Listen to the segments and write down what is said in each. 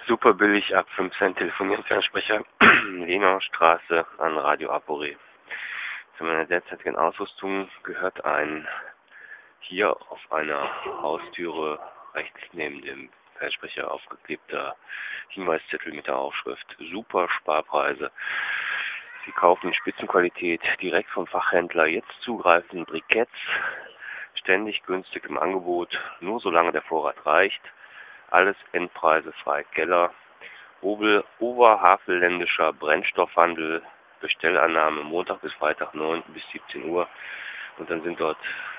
Super billig, ab 5 Cent telefonieren Fernsprecher, Lenaustraße an Radio Apore. Zu meiner derzeitigen Ausrüstung gehört ein hier auf einer Haustüre rechts neben dem Fernsprecher aufgeklebter Hinweiszettel mit der Aufschrift Super Sparpreise. Sie kaufen Spitzenqualität direkt vom Fachhändler, jetzt zugreifen, Briketts, ständig günstig im Angebot, nur solange der Vorrat reicht. Alles Endpreise frei Keller. Oberhavelländischer Brennstoffhandel. Bestellannahme Montag bis Freitag 9 bis 17 Uhr. Und dann sind dort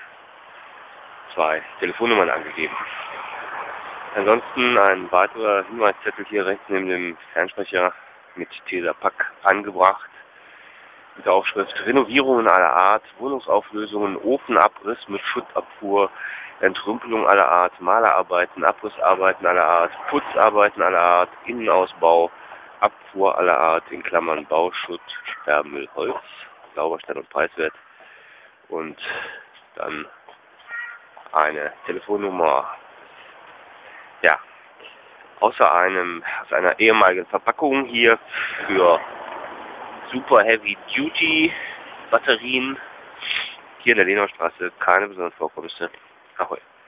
2 Telefonnummern angegeben. Ansonsten ein weiterer Hinweiszettel hier rechts neben dem Fernsprecher mit Tetrapack angebracht. Mit der Aufschrift Renovierungen aller Art, Wohnungsauflösungen, Ofenabriss mit Schuttabfuhr, Entrümpelung aller Art, Malerarbeiten, Abrissarbeiten aller Art, Putzarbeiten aller Art, Innenausbau, Abfuhr aller Art, in Klammern Bauschutt, Sperrmüll, Holz, Sauberstand und preiswert. Und dann eine Telefonnummer. Ja, aus einer ehemaligen Verpackung hier für Super Heavy Duty Batterien. Hier in der Lenaustraße keine besonderen Vorkommnisse. Ahoi.